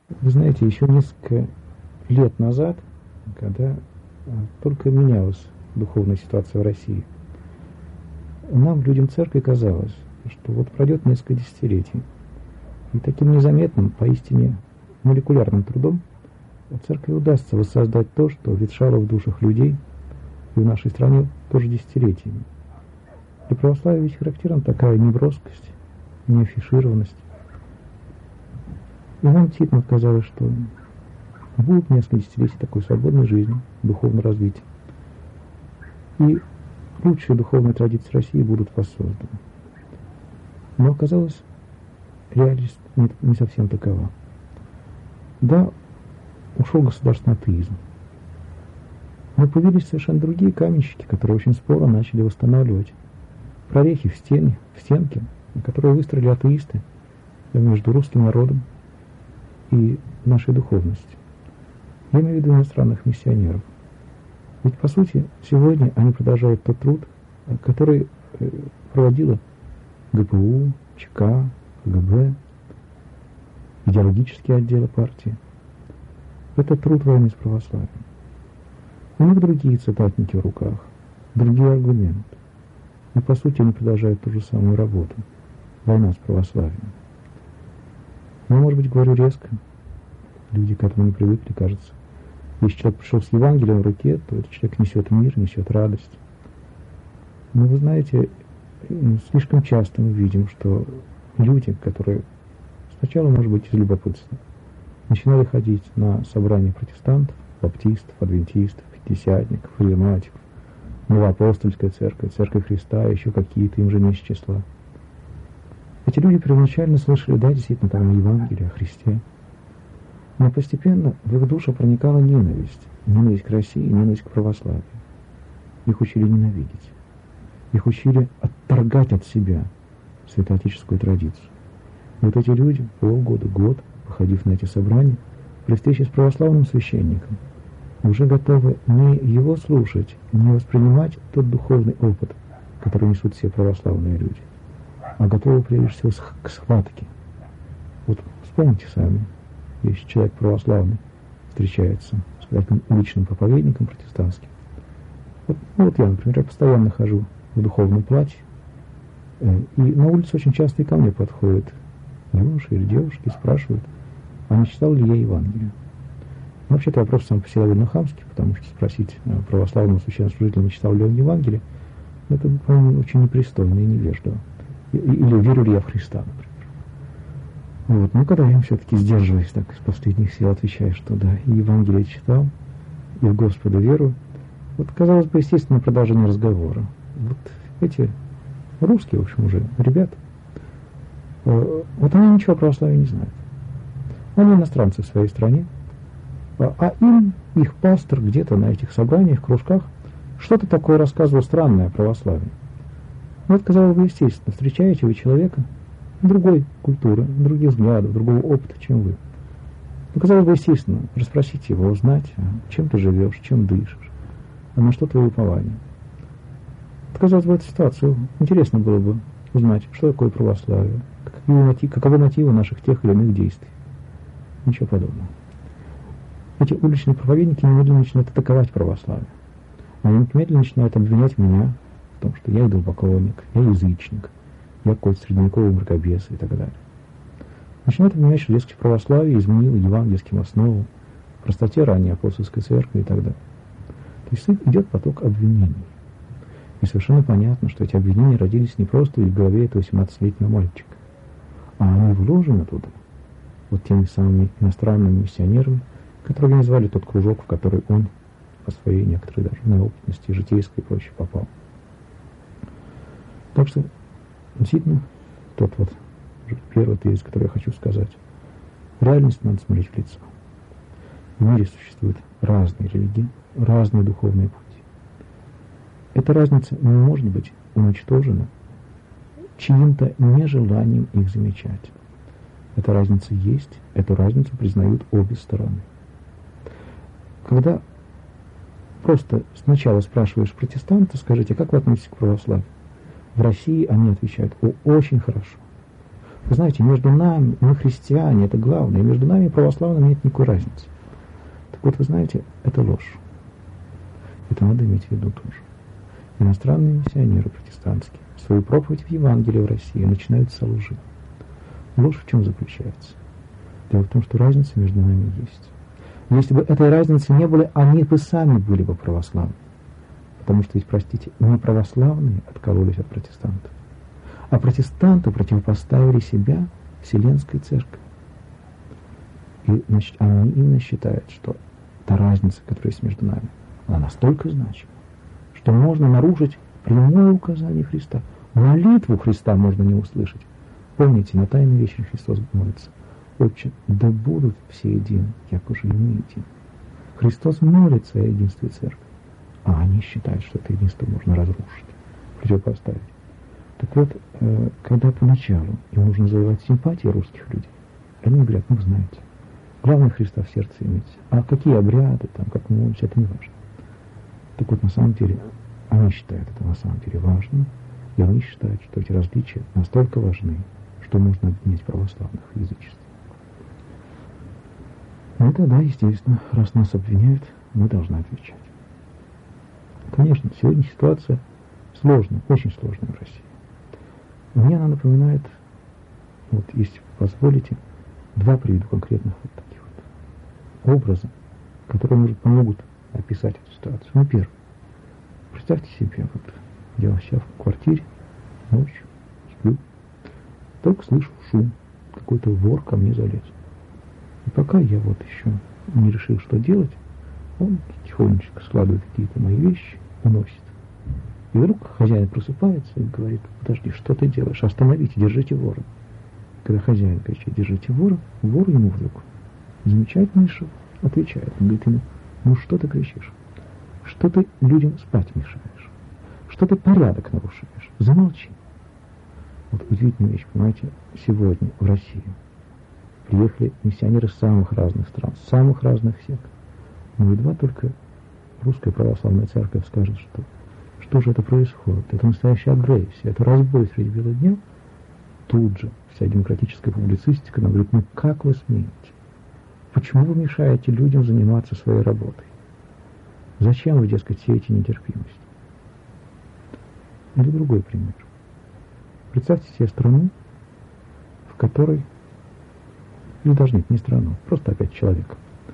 Вы знаете, еще несколько лет назад, когда только менялась духовная ситуация в России, нам, людям церкви, казалось, что вот пройдет несколько десятилетий, и таким незаметным, поистине молекулярным трудом церкви удастся воссоздать то, что ветшало в душах людей и в нашей стране тоже десятилетиями. Для православия ведь характерна такая неброскость, неафишированность. И нам действительно казалось, что будет несколько десятилетий такой свободной жизни, духовного развития. И лучшие духовные традиции России будут воссозданы. Но оказалось, реальность не совсем такова. Да, ушел государственный атеизм. Но появились совершенно другие каменщики, которые очень споро начали восстанавливать прорехи в стенке, которые выстроили атеисты между русским народом и нашей духовностью. Я имею в виду иностранных миссионеров. Ведь, по сути, сегодня они продолжают тот труд, который проводила ГПУ, ЧК, КГБ, идеологические отделы партии. Это труд войны с православием. У них другие цитатники в руках, другие аргументы. И, по сути, они продолжают ту же самую работу. Война с православием. Я, может быть, говорю резко. Люди к этому не привыкли, кажется. Если человек пришел с Евангелием в руке, то этот человек несет мир, несет радость. Но вы знаете, слишком часто мы видим, что люди, которые сначала, может быть, из любопытства, начинали ходить на собрания протестантов, баптистов, адвентистов, пятидесятников, харизматиков, Новоапостольская церковь, Церковь Христа, еще какие-то, им же не из числа. Эти люди первоначально слышали, да, действительно, там Евангелие о Христе. Но постепенно в их душу проникала ненависть. Ненависть к России, ненависть к православию. Их учили ненавидеть. Их учили отторгать от себя святоотеческую традицию. И вот эти люди, полгода, год, походив на эти собрания, при встрече с православным священником, уже готовы не его слушать, не воспринимать тот духовный опыт, который несут все православные люди, а готовы прежде всего к схватке. Вот вспомните сами, если человек православный встречается с каким-то уличным проповедником протестантским. Вот я, например, я постоянно хожу в духовном платье, и на улице очень часто и ко мне подходят юноши или девушки и спрашивают, а не читал ли я Евангелие. Вообще-то вопрос сам по себе довольно хамский, потому что спросить православного священнослужителя, не читал ли он Евангелие, это, по-моему, очень непристойно и невежливо. Или верю ли я в Христа, например. Вот. Но когда я все-таки сдерживаюсь, так из последних сил отвечаю, что да, и Евангелие читал, и в Господа верую. Вот, казалось бы, естественно, продолжение разговора. Вот эти русские, в общем, уже ребята, вот они ничего о православии не знают. Они иностранцы в своей стране, а им их пастор где-то на этих собраниях, кружках, что-то такое рассказывал странное о православии. Вот, казалось бы, естественно, встречаете вы человека другой культуры, других взглядов, другого опыта, чем вы. Ну, казалось бы, естественно, расспросить его, узнать, чем ты живешь, чем дышишь, а на что твое упование. Казалось бы, эту ситуацию интересно было бы узнать, что такое православие, каковы мотивы наших тех или иных действий. Ничего подобного. Эти уличные проповедники немедленно начинают атаковать православие. Они немедленно начинают обвинять меня в том, что я идолопоклонник, я язычник, я какой-то средневековый мракобес и так далее. Начинают обвинять, что, дескать, православие изменило евангельским основам, простоте ранней апостольской церкви и так далее. То есть идет поток обвинений. И совершенно понятно, что эти обвинения родились не просто в голове этого 17-летнего мальчика, а они вложены туда вот теми самыми иностранными миссионерами, которые назвали тот кружок, в который он по своей некоторой даже неопытности, житейской и прочее попал. Так что, действительно, тот вот первый тезис, который я хочу сказать, реальность надо смотреть в лицо. В мире существуют разные религии, разные духовные пути. Эта разница не может быть уничтожена чьим-то нежеланием их замечать. Эта разница есть, эту разницу признают обе стороны. Когда просто сначала спрашиваешь протестанта, скажите, как вы относитесь к православию? В России они отвечают, очень хорошо. Вы знаете, между нами, мы христиане, это главное, и между нами и православными нет никакой разницы. Так вот, вы знаете, это ложь. Это надо иметь в виду тоже. Иностранные миссионеры протестантские свою проповедь в Евангелии в России начинают с лжи. Ложь в чем заключается? Дело в том, что разница между нами есть. Но если бы этой разницы не было, они бы сами были бы православны. Потому что ведь, простите, не православные откололись от протестантов, а протестанты противопоставили себя Вселенской Церкви. И, значит, они именно считают, что та разница, которая есть между нами, она настолько значима, что можно нарушить прямое указание Христа. Молитву Христа можно не услышать. Помните, на Тайной вечере Христос молится: «Отче, да будут все едины, як уже и мы едины». Христос молится о единстве Церкви, а они считают, что это единство можно разрушить, противопоставить. Так вот, когда поначалу им нужно завоевать симпатии русских людей, они говорят: ну, знаете, главное Христа в сердце иметь. А какие обряды, там, как мы молимся, это не важно. Так вот, на самом деле, они считают это на самом деле важным, и они считают, что эти различия настолько важны, что можно объединять православных в язычестве. Ну тогда, естественно, раз нас обвиняют, мы должны отвечать. Конечно, сегодня ситуация сложная, очень сложная в России. Мне она напоминает, вот если позволите, два приведу конкретных вот таких вот образа, которые, может, помогут описать эту ситуацию. Ну, первый. Представьте себе, вот я сейчас в квартире, ночью, сплю, только слышу шум, какой-то вор ко мне залез. И пока я вот еще не решил, что делать, он тихонечко складывает какие-то мои вещи, уносит. И вдруг хозяин просыпается и говорит: подожди, что ты делаешь? Остановите, держите вора. Когда хозяин кричит: держите вора, вор ему вдруг замечательно отвечает. Он говорит ему: ну что ты кричишь? Что ты людям спать мешаешь? Что ты порядок нарушаешь? Замолчи. Вот удивительная вещь, понимаете, сегодня в Россию приехали миссионеры с самых разных стран, с самых разных сект. Но едва только Русская Православная Церковь скажет, что же это происходит, это настоящая агрессия, это разбой среди бела дня, тут же вся демократическая публицистика нам говорит: ну как вы смеете? Почему вы мешаете людям заниматься своей работой? Зачем вы, дескать, сеете нетерпимость? Или другой пример. Представьте себе страну, в которой, или даже нет, не страну, просто опять человека,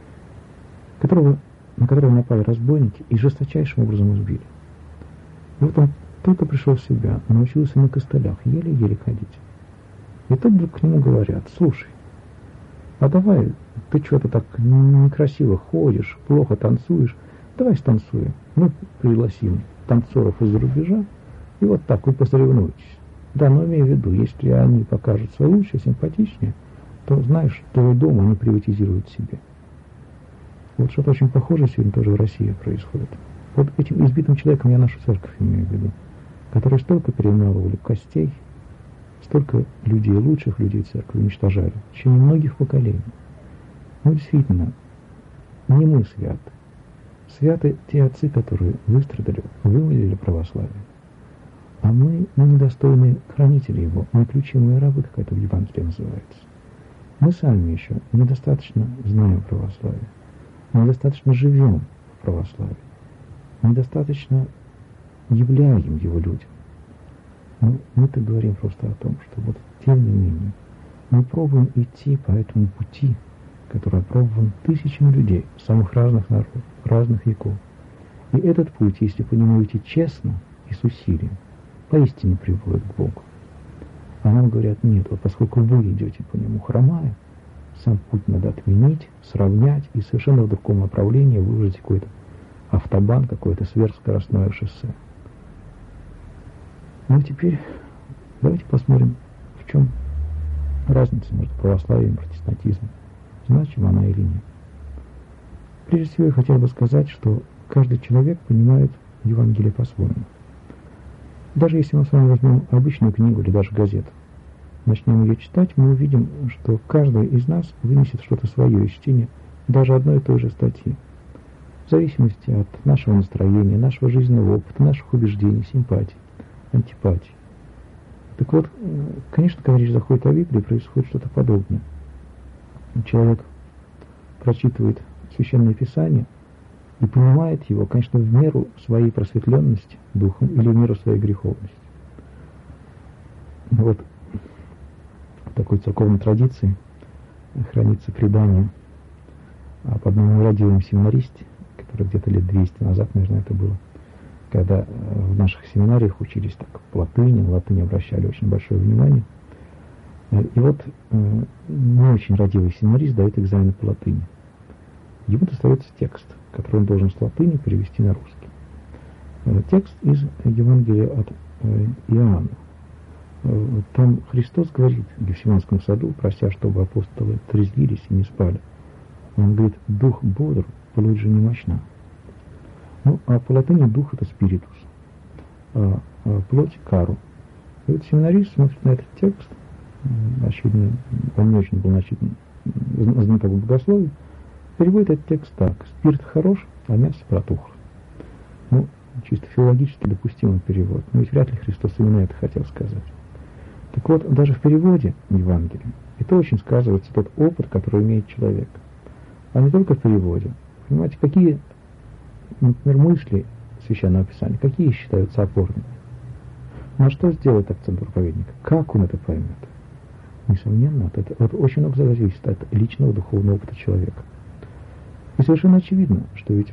на которого напали разбойники и жесточайшим образом избили. И вот он только пришел в себя, научился на костылях еле-еле ходить. И тут вдруг к нему говорят: слушай, а давай, ты что-то так некрасиво ходишь, плохо танцуешь, давай станцуем. Мы пригласим танцоров из-за рубежа, и вот так вы посоревнуетесь. Да, но имей в виду, если они покажутся лучше, симпатичнее, то знаешь, твой дом они приватизируют себе. Вот что-то очень похожее сегодня тоже в России происходит. Вот этим избитым человеком я нашу церковь имею в виду, которые столько перемалывали костей, столько людей, лучших людей церкви уничтожали в течение многих поколений. Ну, действительно, не мы святы. Святы те отцы, которые выстрадали, вымолили православие. А мы недостойные хранители его, мы ключевые рабы, как это в Евангелии называется. Мы сами еще недостаточно знаем православие, недостаточно живем в православии, недостаточно являем его людям. Но мы-то говорим просто о том, что вот тем не менее мы пробуем идти по этому пути, который опробован тысячами людей, самых разных народов, разных веков. И этот путь, если по нему идти честно и с усилием, поистине приводит к Богу. А нам говорят: нет, вот поскольку вы идете по нему хромая, сам путь надо отменить, сравнять и совершенно в другом направлении выложить какой-то автобан, какое-то сверхскоростное шоссе. Ну и теперь давайте посмотрим, в чем разница между православием и протестантизмом. Значима она или нет. Прежде всего я хотел бы сказать, что каждый человек понимает Евангелие по-своему. Даже если мы с вами возьмем обычную книгу или даже газету, начнем ее читать, мы увидим, что каждый из нас вынесет что-то свое из чтения даже одной и той же статьи. В зависимости от нашего настроения, нашего жизненного опыта, наших убеждений, симпатий, антипатий. Так вот, конечно, когда речь заходит о Библии, происходит что-то подобное. Человек прочитывает Священное Писание и понимает его, конечно, в меру своей просветленности духом или в меру своей греховности. Вот в такой церковной традиции хранится предание об одном нерадивом семинаристе, который где-то лет 200 назад, наверное, это было, когда в наших семинариях учились так по латыни, на латыни обращали очень большое внимание. И вот не очень радивый семинарист дает экзамен по латыни. Ему достается текст, который он должен с латыни перевести на русский. Текст из Евангелия от Иоанна. Там Христос говорит в Гефсиманском саду, прося, чтобы апостолы трезвились и не спали. Он говорит: дух бодр, плоть же немощна. Ну, а по латыни дух — это спиритус, а плоть — кару. И вот семинарист смотрит на этот текст, очевидно, он не очень был знаток богословия, переводит этот текст так: спирт хорош, а мясо протухло. Ну, чисто филологически допустимый перевод, но ведь вряд ли Христос именно это хотел сказать. Так вот, даже в переводе Евангелия это очень сказывается тот опыт, который имеет человек. А не только в переводе. Понимаете, какие, например, мысли Священного Писания, какие считаются опорными? На что сделает акцент проповедника? Как он это поймет? Несомненно, от очень много зависит от личного духовного опыта человека. И совершенно очевидно, что ведь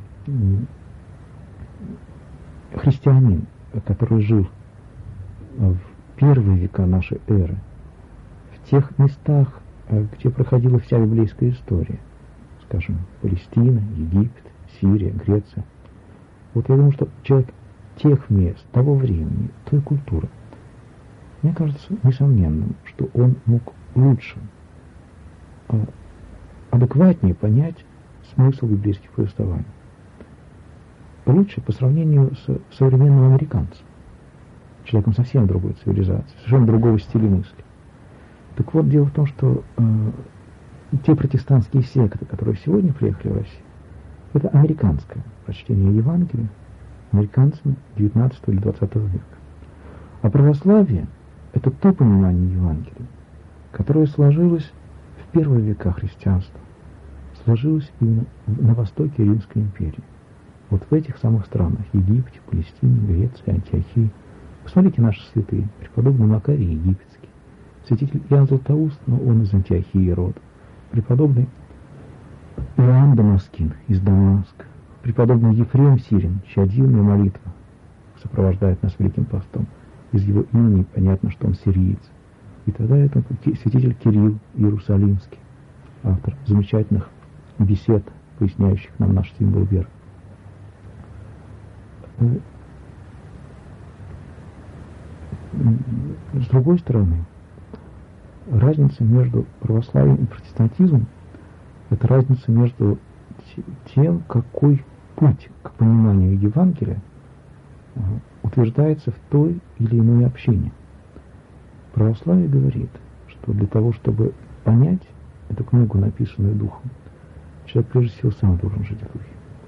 христианин, который жил в первые века нашей эры, в тех местах, где проходила вся библейская история, скажем, Палестина, Египет, Сирия, Греция. Вот я думаю, что человек тех мест, того времени, той культуры, мне кажется несомненным, что он мог лучше, адекватнее понять смысл библейских повествований. Лучше по сравнению с современным американцем, человеком совсем другой цивилизации, совершенно другого стиля мысли. Так вот, дело в том, что те протестантские секты, которые сегодня приехали в Россию, это американское прочтение Евангелия американцами 19 или 20 века. А православие — это то понимание Евангелия, которое сложилось в первые века христианства, сложилось именно на востоке Римской империи. Вот в этих самых странах — Египте, Палестине, Греции, Антиохии. Посмотрите наши святые: преподобный Макарий Египетский, святитель Иоанн Златоуст, но он из Антиохии родом, преподобный Иоанн Дамаскин из Дамаска, преподобный Ефрем Сирин, чья дивная молитва сопровождает нас Великим Постом. Из его имени понятно, что он сириец. И тогда это святитель Кирилл Иерусалимский, автор замечательных бесед, поясняющих нам наш символ веры. С другой стороны, разница между православием и протестантизмом — это разница между тем, какой путь к пониманию Евангелия утверждается в той или иной общине. Православие говорит, что для того, чтобы понять эту книгу, написанную Духом, человек прежде всего сам должен жить в Духе.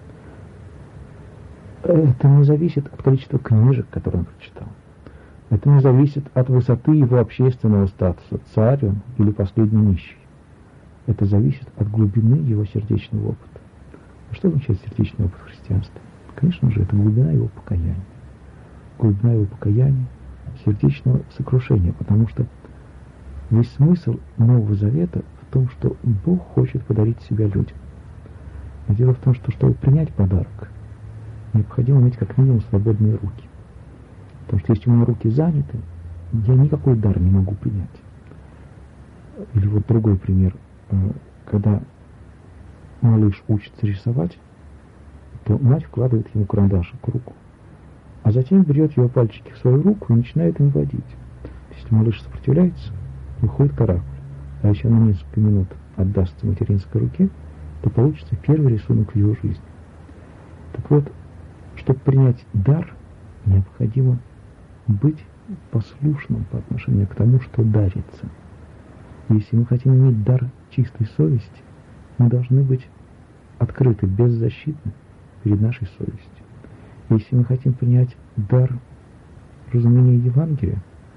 Это не зависит от количества книжек, которые он прочитал. Это не зависит от высоты его общественного статуса, царь он или последний нищий. Это зависит от глубины его сердечного опыта. А что означает сердечный опыт христианства? Конечно же, это глубина его покаяния. Глубина его покаяния, сердечного сокрушения, потому что весь смысл Нового Завета в том, что Бог хочет подарить себя людям. Но дело в том, что чтобы принять подарок, необходимо иметь как минимум свободные руки. Потому что если у меня руки заняты, я никакой дар не могу принять. Или вот другой пример. Когда малыш учится рисовать, то мать вкладывает ему карандашик в руку, а затем берет его пальчики в свою руку и начинает им водить. Если малыш сопротивляется, выходит каракуль. А если он на несколько минут отдастся материнской руке, то получится первый рисунок в его жизни. Так вот, чтобы принять дар, необходимо быть послушным по отношению к тому, что дарится. Если мы хотим иметь дар чистой совести, мы должны быть открыты, беззащитны перед нашей совестью. Если мы хотим принять дар разумения Евангелия,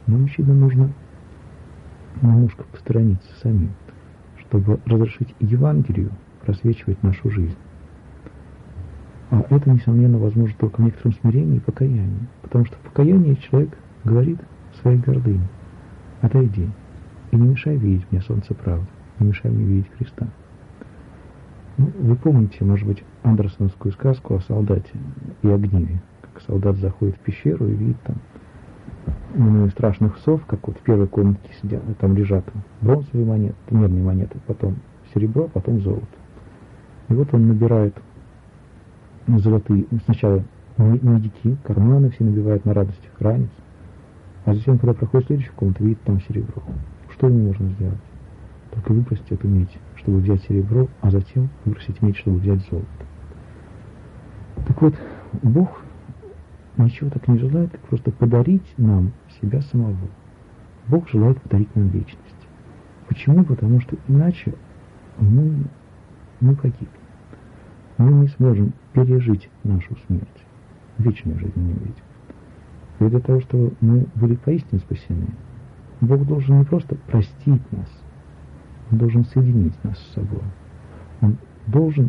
Нам, очевидно, нужно немножко посторониться самим, чтобы разрешить Евангелию просвечивать нашу жизнь. А это, несомненно, возможно только в некотором смирении и покаянии. Потому что в покаянии человек говорит своей гордыне: отойди и не мешай видеть мне солнце правды, не мешай мне видеть Христа. Ну, вы помните, может быть, андерсоновскую сказку о солдате и огниве, как солдат заходит в пещеру и видит там страшных сов, как вот в первой комнатке сидят, там лежат бронзовые монеты, медные монеты, потом серебро, потом золото. И вот он набирает золотые, сначала медики, карманы все набивает на радостях, ранец, а затем, когда проходит следующую комнату, видит там серебро. Что ему можно сделать? Только выбросить эту медь, чтобы взять серебро, а затем выбросить медь, чтобы взять золото. Так вот, Бог ничего так не желает, как просто подарить нам себя самого. Бог желает подарить нам вечность. Почему? Потому что иначе мы погибнем. Мы не сможем пережить нашу смерть. Вечную жизнь не увидим. И для того, чтобы мы были поистине спасены, Бог должен не просто простить нас, Он должен соединить нас с собой. Он должен...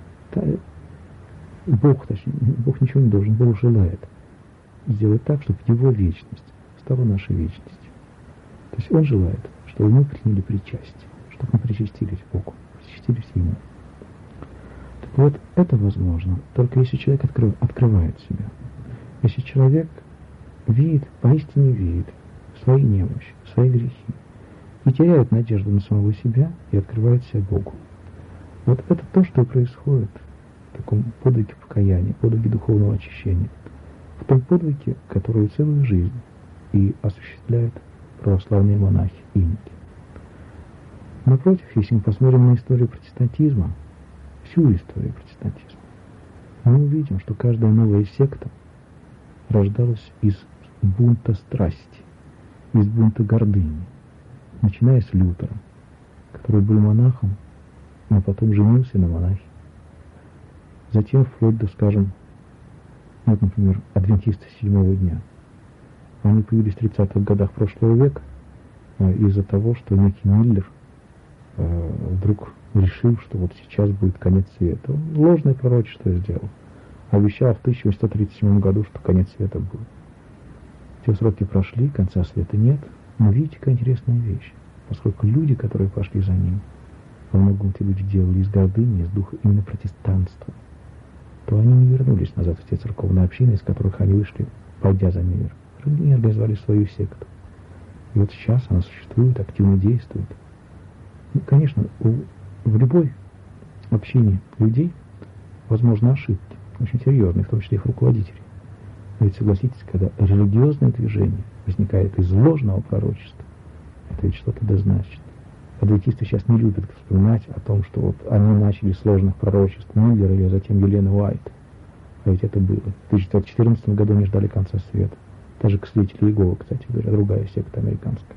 Бог ничего не должен, Бог желает сделать так, чтобы Его вечность стала нашей вечностью. То есть Он желает, чтобы мы приняли причастие, чтобы мы причастились Богу, причастились Ему. Так вот, это возможно только если человек открывает себя. Если человек поистине видит свои немощи, свои грехи, и теряет надежду на самого себя и открывает себя Богу. Вот это то, что происходит в таком подвиге покаяния, подвиге духовного очищения, в том подвиге, который целую жизнь и осуществляют православные монахи инки. Напротив, если мы посмотрим на историю протестантизма, всю историю протестантизма, мы увидим, что каждая новая секта рождалась из бунта страсти, из бунта гордыни, начиная с Лютера, который был монахом, но потом женился на монахе. Затем вплоть до, скажем, вот, например, адвентисты седьмого дня. Они появились в 30-х годах прошлого века из-за того, что некий Миллер вдруг решил, что вот сейчас будет конец света. Он ложное пророчество сделал. Обещал в 1837 году, что конец света будет. Те сроки прошли, конца света нет. Но видите, какая интересная вещь. Поскольку люди, которые пошли за ним, во многом эти люди делали из гордыни, из духа именно протестанства, то они не вернулись назад в те церковные общины, из которых они вышли, пойдя за мир. Они организовали свою секту. И вот сейчас она существует, активно действует. Ну, конечно, в любой общине людей возможны ошибки, очень серьезные, в том числе их руководителей. Но ведь согласитесь, когда религиозное движение возникает из ложного пророчества, это ведь что-то да значит. Адвентисты сейчас не любят вспоминать о том, что вот они начали с ложных пророчеств Миллера и затем Елены Уайт. А ведь это было. В 1914 году они ждали конца света. Даже к свидетелю Иеговы, кстати говоря, другая секта американская.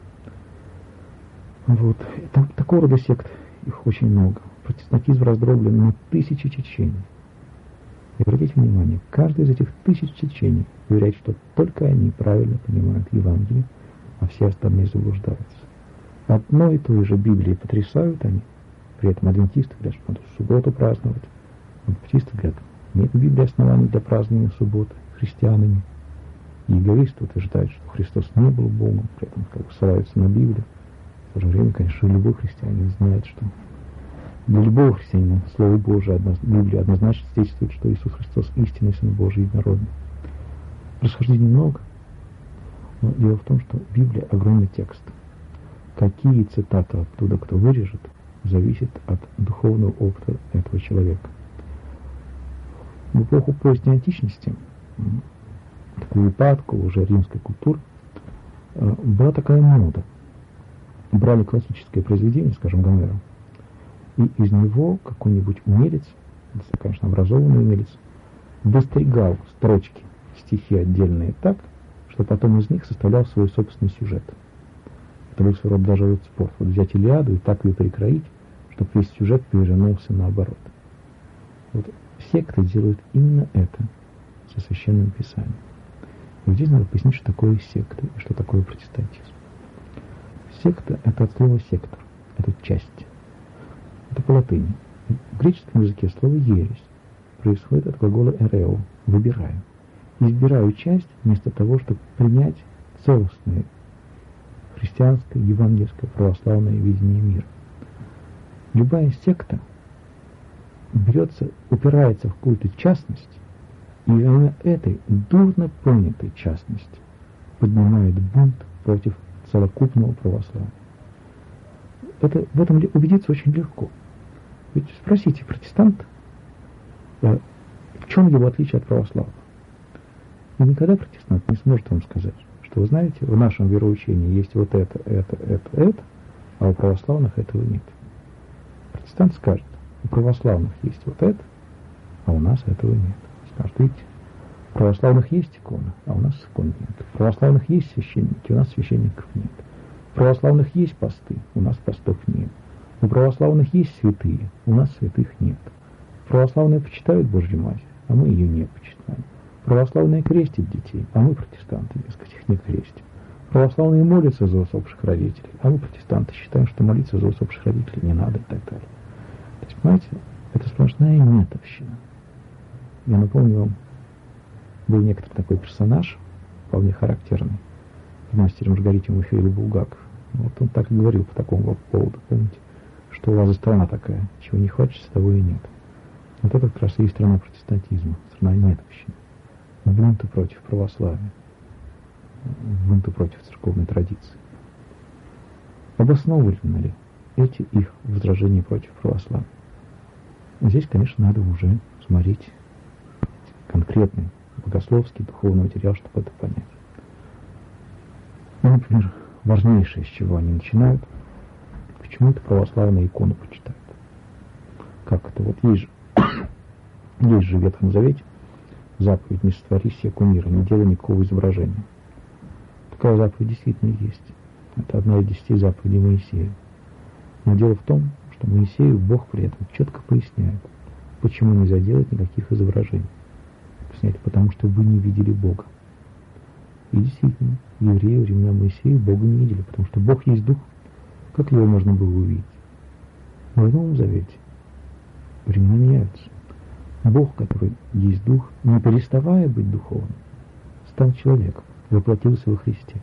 Вот. Такого рода сект, их очень много. Протестантизм раздроблен на тысячи течений. И обратите внимание, каждый из этих тысяч течений уверяет, что только они правильно понимают Евангелие, а все остальные заблуждаются. Одной и той же Библии потрясают они, при этом адвентисты говорят, что надо субботу праздновать. Баптисты говорят, нет в Библии оснований для празднования субботы христианами. Иеговисты утверждают, что Христос не был Богом, при этом ссылаются на Библию. В то же время, конечно, любой христианин знает, что для любого христианина Слово Божие, Библия однозначно свидетельствует, что Иисус Христос истинный Сын Божий единородный. Расхождений много, но дело в том, что Библия огромный текст. Какие цитаты оттуда кто вырежет, зависит от духовного опыта этого человека. В эпоху поздней античности, такую упадку уже римской культуры, была такая мода. Брали классическое произведение, скажем, Гомера, и из него какой-нибудь умелец, конечно, образованный умелец, достригал строчки, стихи отдельные так, что потом из них составлял свой собственный сюжет. Это был своего рода даже спор. Вот взять Илиаду и так ее перекроить, чтобы весь сюжет перевернулся наоборот. Вот секты делают именно это со Священным Писанием. И здесь надо пояснить, что такое секта и что такое протестантизм. Секта — это от слова «сектор», это часть. Это по латыни. В греческом языке слово «ересь» происходит от глагола «эрео» — «выбираю». Избираю часть вместо того, чтобы принять целостное христианское, евангельское, православное видение мира. Любая секта упирается в какую-то частность, и именно этой дурно понятой частности поднимает бунт против целокупного православия. В этом убедиться очень легко. Ведь спросите протестанта, в чем его отличие от православного. И никогда протестант не сможет вам сказать, что вы знаете, в нашем вероучении есть вот это, а у православных этого нет. Протестант скажет, у православных есть вот это, а у нас этого нет. Скажет, видите, у православных есть икона, а у нас икон нет. У православных есть священники, у нас священников нет. У православных есть посты, у нас постов нет. У православных есть святые, у нас святых нет. Православные почитают Божью Матерь, а мы ее не почитаем. Православные крестят детей, а мы, протестанты, дескать, их не крестим. Православные молятся за усопших родителей, а мы, протестанты, считаем, что молиться за усопших родителей не надо и так далее. То есть, понимаете, это сплошная нетовщина. Я напомню вам, был некоторый такой персонаж, вполне характерный, в «Мастере Маргарите» Михаил Булгаков. Вот он так и говорил по такому поводу, помните, что у вас за страна такая, чего не хочется, того и нет. Вот это как раз и есть страна протестантизма, страна нетовщины. Бунты против православия, бунты против церковной традиции. Обоснованы ли эти их возражения против православия? Здесь, конечно, надо уже смотреть конкретный богословский, духовный материал, чтобы это понять. Ну, например, важнейшее, с чего они начинают, почему это православные иконы почитают. Как это? Вот есть же в Ветхом Завете заповедь «Не сотвори себе кумира», не делай никакого изображения. Такая заповедь действительно есть. Это одна из 10 заповедей Моисея. Но дело в том, что Моисею Бог при этом четко поясняет, почему нельзя делать никаких изображений. Поясняет, потому что вы не видели Бога. И действительно, евреи во времена Моисея Бога не видели, потому что Бог есть Дух. Как его можно было увидеть? Но в Новом Завете времена меняются. Бог, который есть Дух, не переставая быть духовным, стал человеком, воплотился во Христе.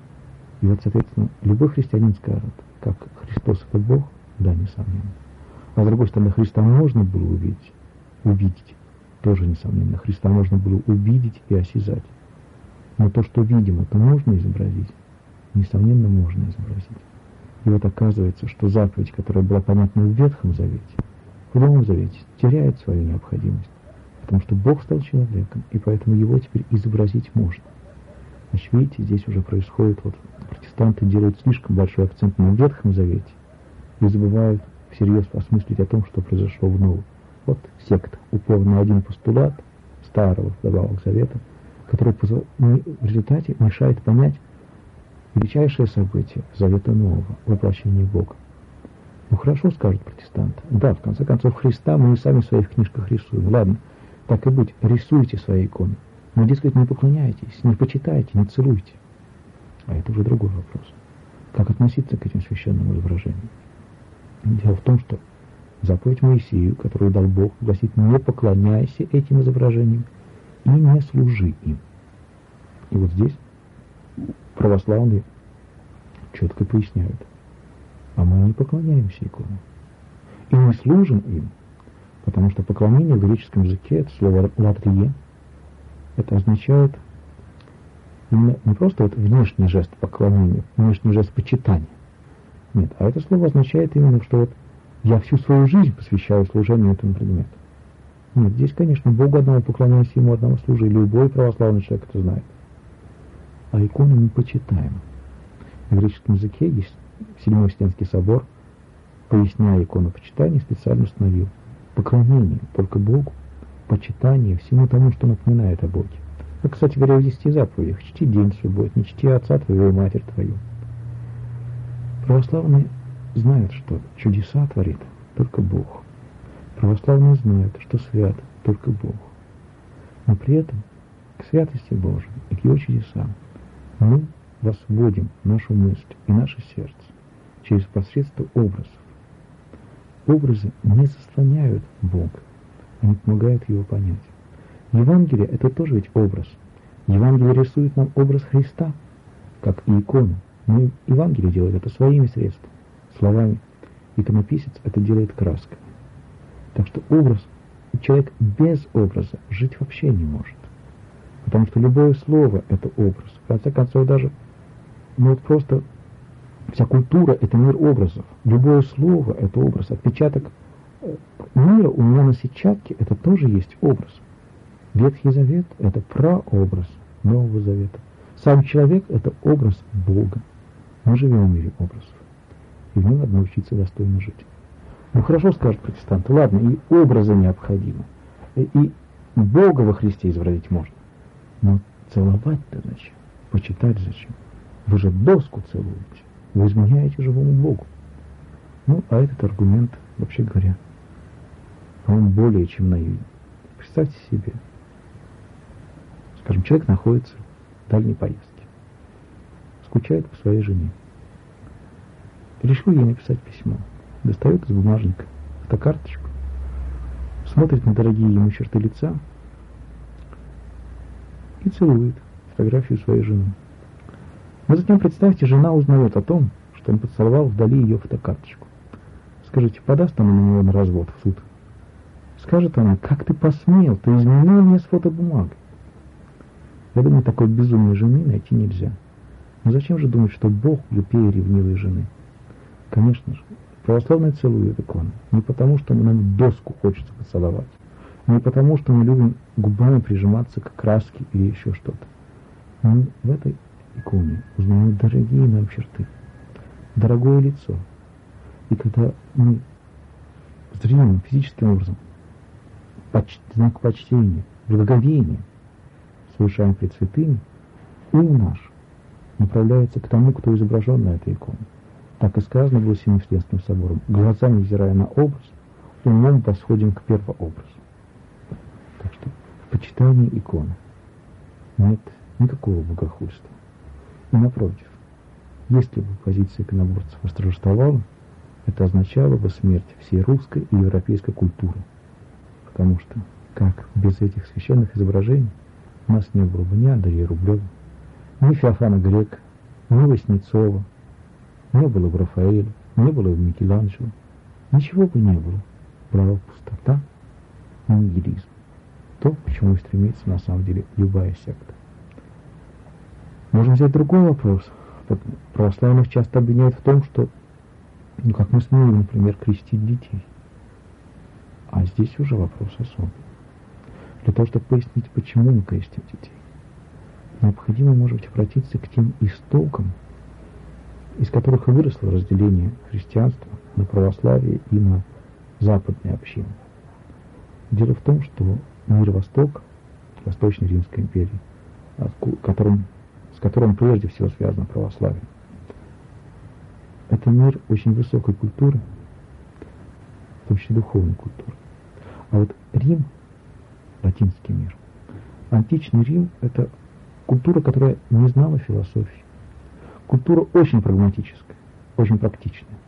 И вот, соответственно, любой христианин скажет, как Христос — это Бог, да, несомненно. А с другой стороны, Христа можно было увидеть, тоже несомненно. Христа можно было увидеть и осязать. Но то, что видим, это можно изобразить? Несомненно, можно изобразить. И вот оказывается, что заповедь, которая была понятна в Ветхом Завете, в Новом Завете теряет свою необходимость, потому что Бог стал человеком, и поэтому его теперь изобразить можно. Значит, видите, здесь уже происходит, вот протестанты делают слишком большой акцент на Ветхом Завете и забывают всерьез осмыслить о том, что произошло в Новом. Вот секта, упор на один постулат Старого вдобавок Завета, который в результате мешает понять величайшее событие Завета Нового — воплощение Бога. Ну хорошо, скажут протестанты. Да, в конце концов, Христа мы и сами в своих книжках рисуем. Ладно, так и быть, рисуйте свои иконы. Но, дескать, не поклоняйтесь, не почитайте, не целуйте. А это уже другой вопрос. Как относиться к этим священным изображениям? Дело в том, что заповедь Моисею, которую дал Бог, гласит: не поклоняйся этим изображениям и не служи им. И вот здесь православные четко поясняют: а мы не поклоняемся иконам и не служим им, потому что поклонение в греческом языке — это слово «латрие». Это означает именно не просто вот внешний жест поклонения, внешний жест почитания. Нет, а это слово означает именно, что вот я всю свою жизнь посвящаю служению этому предмету. Нет, здесь, конечно, Богу одному поклоняйся, ему одному служи. Любой православный человек это знает. А икону мы почитаем. В греческом языке есть Седьмой Вселенский собор, поясняя иконопочитание, специально установил: поклонение только Богу, почитание всему тому, что напоминает о Боге. Как, кстати говоря, в 10 заповедях: чти день субботний, не чти отца твоего и матерь твою. Православные знают, что чудеса творит только Бог. Православные знают, что свят только Бог. Но при этом к святости Божией и к Его чудесам, мы возводим нашу мысль и наше сердце через посредство образов. Образы не заслоняют Бога, они помогают Его понять. Евангелие — это тоже ведь образ. Евангелие рисует нам образ Христа, как и икону. Но Евангелие делает это своими средствами, словами. Иконописец это делает краской. Так что образ, человек без образа жить вообще не может. Потому что любое слово — это образ. В конце концов, даже просто вся культура — это мир образов. Любое слово — это образ. Отпечаток мира у меня на сетчатке — это тоже есть образ. Ветхий Завет — это прообраз Нового Завета. Сам человек — это образ Бога. Мы живем в мире образов. И в нем надо научиться достойно жить. Ну хорошо, скажут протестанты, ладно, и образы необходимы. И Бога во Христе изобразить можно. Но целовать-то зачем? Почитать зачем? Вы же доску целуете. Вы изменяете живому Богу. Ну, а этот аргумент, вообще говоря, по-моему, более чем наивен. Представьте себе, скажем, человек находится в дальней поездке, скучает по своей жене. Решил ей написать письмо. Достает из бумажника фотокарточку, смотрит на дорогие ему черты лица и целует фотографию своей жены. Но затем, представьте, жена узнает о том, что он поцеловал вдали ее фотокарточку. Скажите, подаст она на него на развод в суд? Скажет она: как ты посмел, ты изменил мне с фотобумагой. Я думаю, такой безумной жены найти нельзя. Но зачем же думать, что Бог глупее ревнивой жены? Конечно же, православные целуют иконы. Не потому, что нам доску хочется поцеловать. Не потому, что мы любим губами прижиматься к краске или еще что-то. Мы в этой иконе узнаем дорогие нам черты, дорогое лицо. И когда мы зримым, физическим образом знак почтения, благоговения совершаем пред святыми, ум наш направляется к тому, кто изображен на этой иконе. Так и сказано было Всем Вселенским собором: глазами взирая на образ, умом восходим к первообразу. Так что в почитании иконы нет никакого богохульства. И напротив, если бы позиция иконоборцев восторжествовала, это означало бы смерть всей русской и европейской культуры. Потому что, как без этих священных изображений, у нас не было бы ни Андрея Рублева, ни Феофана Грека, ни Васнецова, не было бы Рафаэля, не было бы Микеланджело, ничего бы не было. Была пустота и нигилизм. То, к чему стремится на самом деле любая секта. Можем взять другой вопрос. Православных часто обвиняют в том, что как мы смеем, например, крестить детей. А здесь уже вопрос особый. Для того, чтобы пояснить, почему мы крестим детей, необходимо, может быть, обратиться к тем истокам, из которых и выросло разделение христианства на православие и на западные общины. Дело в том, что мир Восток, Восточной Римской империи, с которым прежде всего связано православие, это мир очень высокой культуры, в том числе духовной культуры. А вот Рим, латинский мир, античный Рим — это культура, которая не знала философии. Культура очень прагматическая, очень практичная.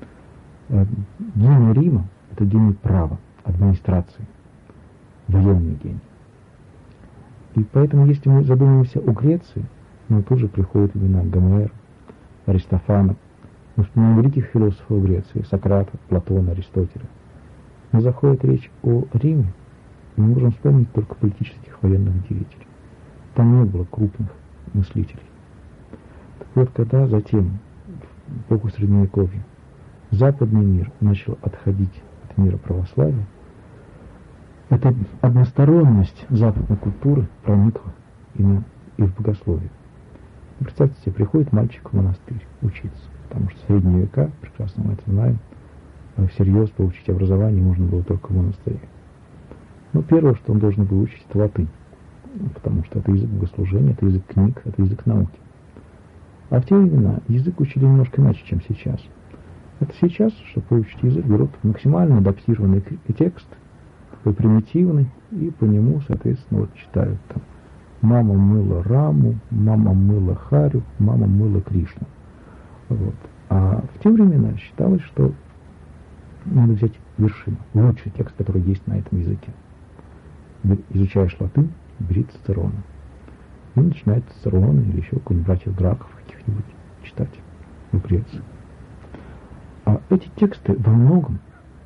Гений Рима — это гений права, администрации, военный гений. И поэтому, если мы задумаемся о Греции, нам тут же приходят имена Гомера, Аристофана. Мы вспоминаем великих философов Греции: Сократа, Платона, Аристотеля. Но заходит речь о Риме, и мы можем вспомнить только политических военных деятелей. Там не было крупных мыслителей. Так вот, когда затем, в эпоху Средневековья, западный мир начал отходить от мира православия, эта односторонность западной культуры проникла и в богословие. Представьте себе, приходит мальчик в монастырь учиться, потому что в средние века, прекрасно мы это знаем, всерьез получить образование можно было только в монастыре. Но первое, что он должен был учить, это латынь, потому что это язык богослужения, это язык книг, это язык науки. А в те времена язык учили немножко иначе, чем сейчас. Это сейчас, чтобы выучить язык, берут максимально адаптированный текст, такой примитивный, и по нему, соответственно, вот читают там Мама мыла Раму, мама мыла Харю, мама мыла Кришну. Вот. А в те времена считалось, что надо взять вершину, лучший текст, который есть на этом языке. Изучаешь латынь, бери Цицерона. И начинает Цицерона или еще какой-нибудь братьев Граков каких-нибудь читать, Лукреции. А эти тексты во многом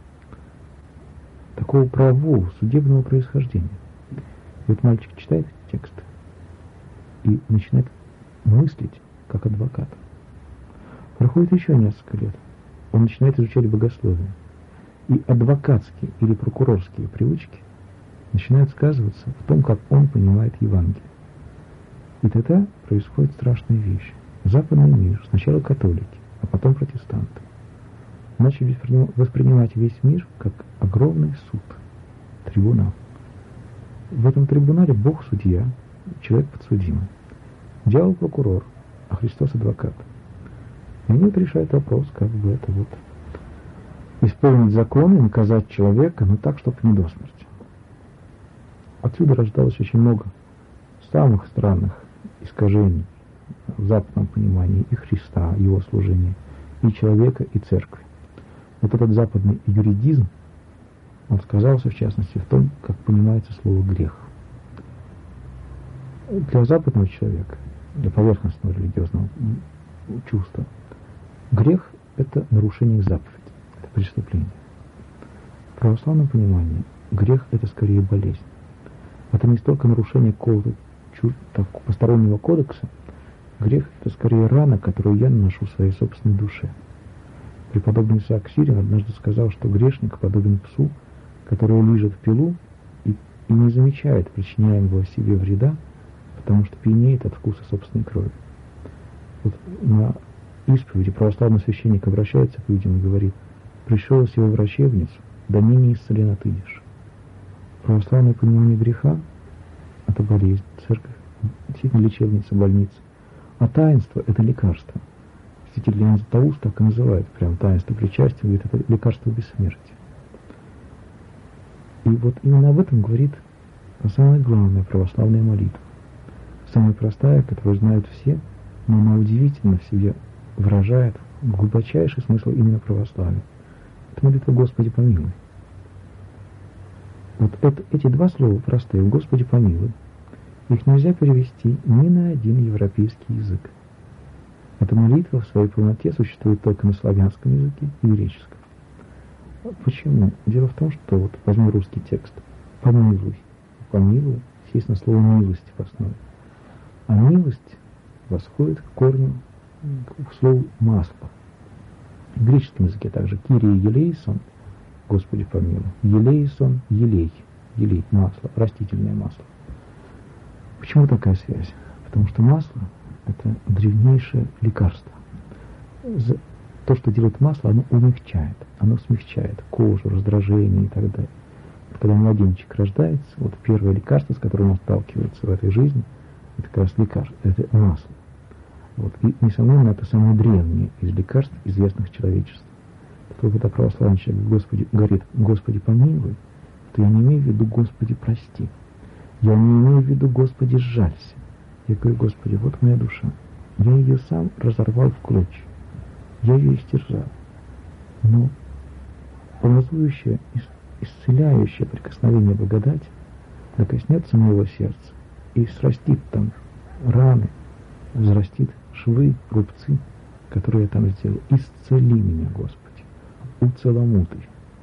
такого правового, судебного происхождения. И вот мальчик читает эти тексты и начинает мыслить как адвокат. Проходит еще несколько лет. Он начинает изучать богословие. И адвокатские или прокурорские привычки начинают сказываться в том, как он понимает Евангелие. И тогда происходит страшная вещь. Западный мир, сначала католики, а потом протестанты, начали воспринимать весь мир как огромный суд, трибунал. В этом трибунале Бог судья, человек подсудимый. Дьявол прокурор, а Христос адвокат. И они вот решают вопрос, как бы это вот исполнить закон и наказать человека, но так, чтобы не до смерти. Отсюда рождалось очень много самых странных искажений в западном понимании и Христа, его служения, и человека, и церкви. Вот этот западный юридизм, он сказался в частности в том, как понимается слово «грех». Для западного человека, для поверхностного религиозного чувства, грех – это нарушение заповеди, это преступление. В православном понимании грех – это скорее болезнь. Это не столько нарушение какого-то постороннего кодекса, грех – это скорее рана, которую я наношу в своей собственной душе. Преподобный Исаак Сирин однажды сказал, что грешник подобен псу, который лижет пилу и не замечает причиняемого себе вреда, потому что пьянеет от вкуса собственной крови. Вот на исповеди православный священник обращается к людям и говорит: «Пришел его врачебницу, да ныне исцелена ты ешь». Православное понимание греха – это болезнь, церковь, действительно лечебница, больница. А таинство – это лекарство. Святитель Иоанн Златоуст так и называет прям таинство причастия, говорит, это лекарство бессмертия. И вот именно об этом говорит самая главная православная молитва. Самая простая, которую знают все, но она удивительно в себе выражает глубочайший смысл именно православия. Это молитва «Господи помилуй». Вот эти два слова простые «Господи помилуй», их нельзя перевести ни на один европейский язык. Эта молитва в своей полноте существует только на славянском языке и греческом. Почему? Дело в том, что вот возьмем русский текст. «Помилуй». «Помилуй», естественно, слово «милость» в основе. А милость восходит к корню, к слову «масло». В греческом языке также «Кирия елейсон», «Господи помилуй», «елейсон» — «елей», «елей» — масло, растительное масло. Почему такая связь? Потому что масло – это древнейшее лекарство. То, что делает масло, оно умягчает, оно смягчает кожу, раздражение и так далее. Когда младенчик рождается, вот первое лекарство, с которым он сталкивается в этой жизни, это как раз лекарство, это масло. Вот. И, несомненно, это самое древнее из лекарств, известных человечеству. Когда православный человек говорит «Господи помилуй», то я не имею в виду «Господи прости». Я не имею в виду «Господи сжалься». Я говорю: «Господи, вот моя душа. Я ее сам разорвал в клочья. Я ее истерзал. Но полнозующее, исцеляющее прикосновение благодати да коснется моего сердца и срастит там раны, взрастит швы, рубцы, которые я там сделал. Исцели меня, Господи, уцеломутай».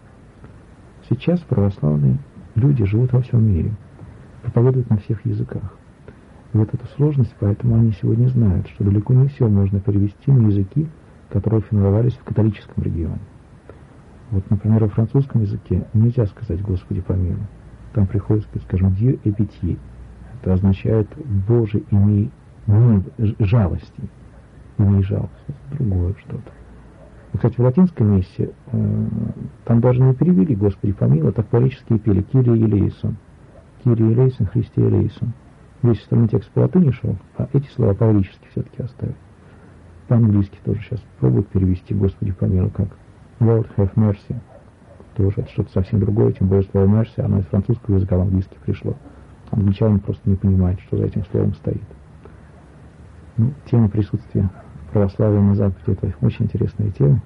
Сейчас православные люди живут во всем мире, проповедуют на всех языках. И вот эту сложность, поэтому они сегодня знают, что далеко не все можно перевести на языки, которые формировались в католическом регионе. Вот, например, во французском языке нельзя сказать «Господи помилуй». Там приходится сказать, скажем, «Dieu et pitié». Это означает «Боже, имей жалости». Имей жалость. Это другое что-то. И, кстати, в латинской мессе там даже не перевели «Господи помилуй», а так по-гречески пели «Kyrie eleison». «Kyrie eleison», «Христе eleison». Весь остальной текст по латыни шел, а эти слова по-гречески все-таки оставили. По-английски тоже сейчас пробуют перевести «Господи помилуй» как «Lord have mercy». Тоже это что-то совсем другое, тем более слово «mercy», оно из французского языка в английский пришло. Англичане просто не понимают, что за этим словом стоит. Ну, тема присутствия православия на Западе — это очень интересная тема.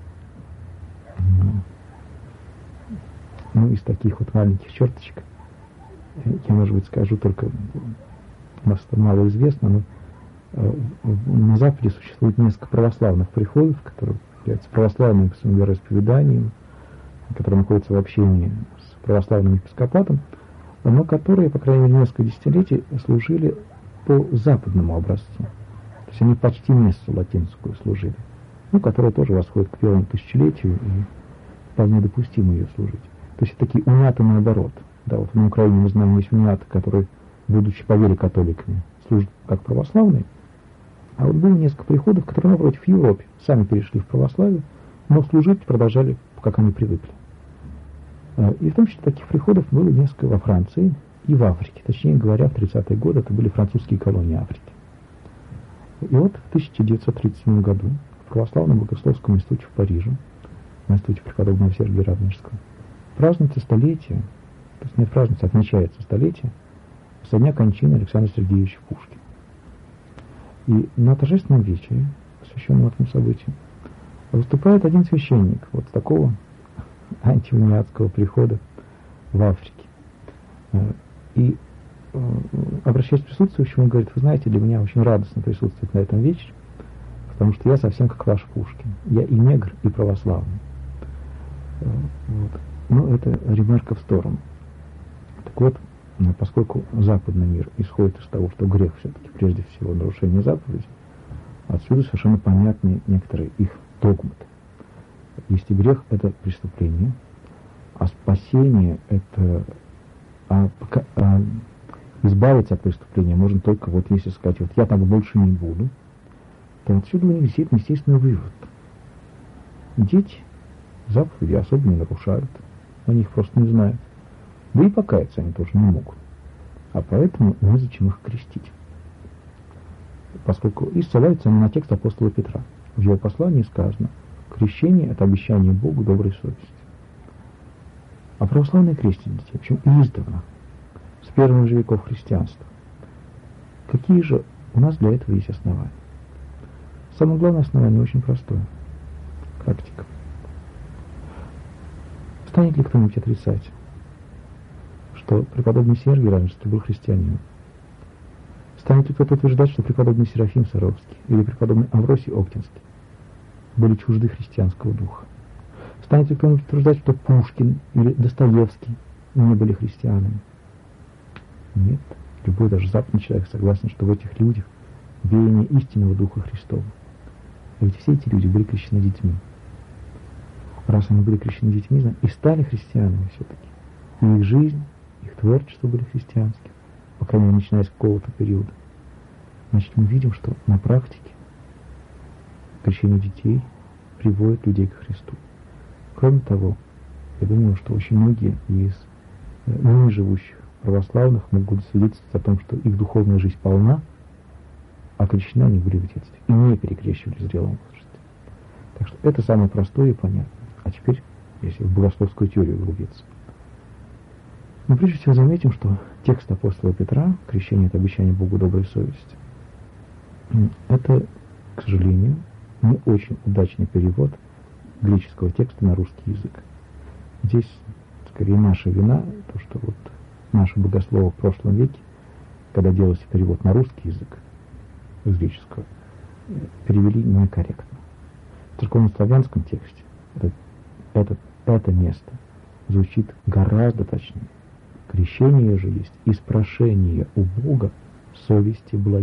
Ну, из таких вот маленьких черточек я, может быть, скажу только, у нас это мало известно, но на Западе существует несколько православных приходов, которые являются православными по своему вероисповеданию, которые находятся в общении с православным епископатом, но которые, по крайней мере, несколько десятилетий служили по западному образцу. То есть они почти мессу латинскую служили, ну, которая тоже восходит к первому тысячелетию, и вполне допустимо ее служить. То есть такие униаты наоборот. Да, вот на Украине мы знаем, есть униаты, которые, будучи по вере католиками, служат как православные, а вот было несколько приходов, которые, напротив, в Европе сами перешли в православие, но служить продолжали, как они привыкли. И в том числе таких приходов было несколько во Франции и в Африке. Точнее говоря, в 30-е годы это были французские колонии Африки. И вот в 1937 году в Православном Богословском институте в Париже, в институте преподобного Сергия Радонежского, празднуется столетие, то есть не празднуется, отмечается столетие со дня кончины Александра Сергеевича Пушкина. И на торжественном вечере, посвященном этому событию, выступает один священник вот с такого антиуниатского прихода в Африке. И, обращаясь к присутствующему, он говорит: вы знаете, для меня очень радостно присутствовать на этом вечере, потому что я совсем как ваш Пушкин. Я и негр, и православный. Вот. Но это ремарка в сторону. Так вот, поскольку западный мир исходит из того, что грех все-таки прежде всего нарушение заповедей, отсюда совершенно понятны некоторые их догматы. Если грех — это преступление, а спасение — это избавиться от преступления можно только вот если сказать: вот я так больше не буду, то отсюда у них действительно естественный вывод. Дети заповеди особо не нарушают, они их просто не знают. Да и покаяться они тоже не могут. А поэтому незачем их крестить. Поскольку и ссылаются они на текст апостола Петра. В его послании сказано: крещение — это обещание Богу доброй совести. А православные крестят детей, причем издавна, с первых же веков христианства. Какие же у нас для этого есть основания? Самое главное основание очень простое. Практика. Станет ли кто-нибудь отрицать, что преподобный Сергий Радонежский был христианином? Станет ли кто-то утверждать, что преподобный Серафим Саровский или преподобный Авросий Оптинский были чужды христианского духа? Станет ли кто-нибудь утверждать, что Пушкин или Достоевский не были христианами? Нет. Любой, даже западный человек, согласен, что в этих людях веяние истинного Духа Христова. А ведь все эти люди были крещены детьми. Раз они были крещены детьми, и стали христианами все-таки. И их жизнь, их творчество были христианским, по крайней мере, начиная с какого-то периода. Значит, мы видим, что на практике крещение детей приводит людей к Христу. Кроме того, я думаю, что очень многие из ныне живущих православных могут свидетельствовать о том, что их духовная жизнь полна, а крещены они были в детстве и не перекрещивали в зрелом возрасте. Так что это самое простое и понятное. А теперь, если в богословскую теорию углубиться. Но прежде всего заметим, что текст апостола Петра, крещение — это обещание Богу доброй совести, это, к сожалению, не очень удачный перевод греческого текста на русский язык. Здесь, скорее, наша вина, то, что вот наши богословы в прошлом веке, когда делался перевод на русский язык из греческого, перевели некорректно. В церковнославянском тексте это место звучит гораздо точнее. Крещение же есть испрошение у Бога совести благи.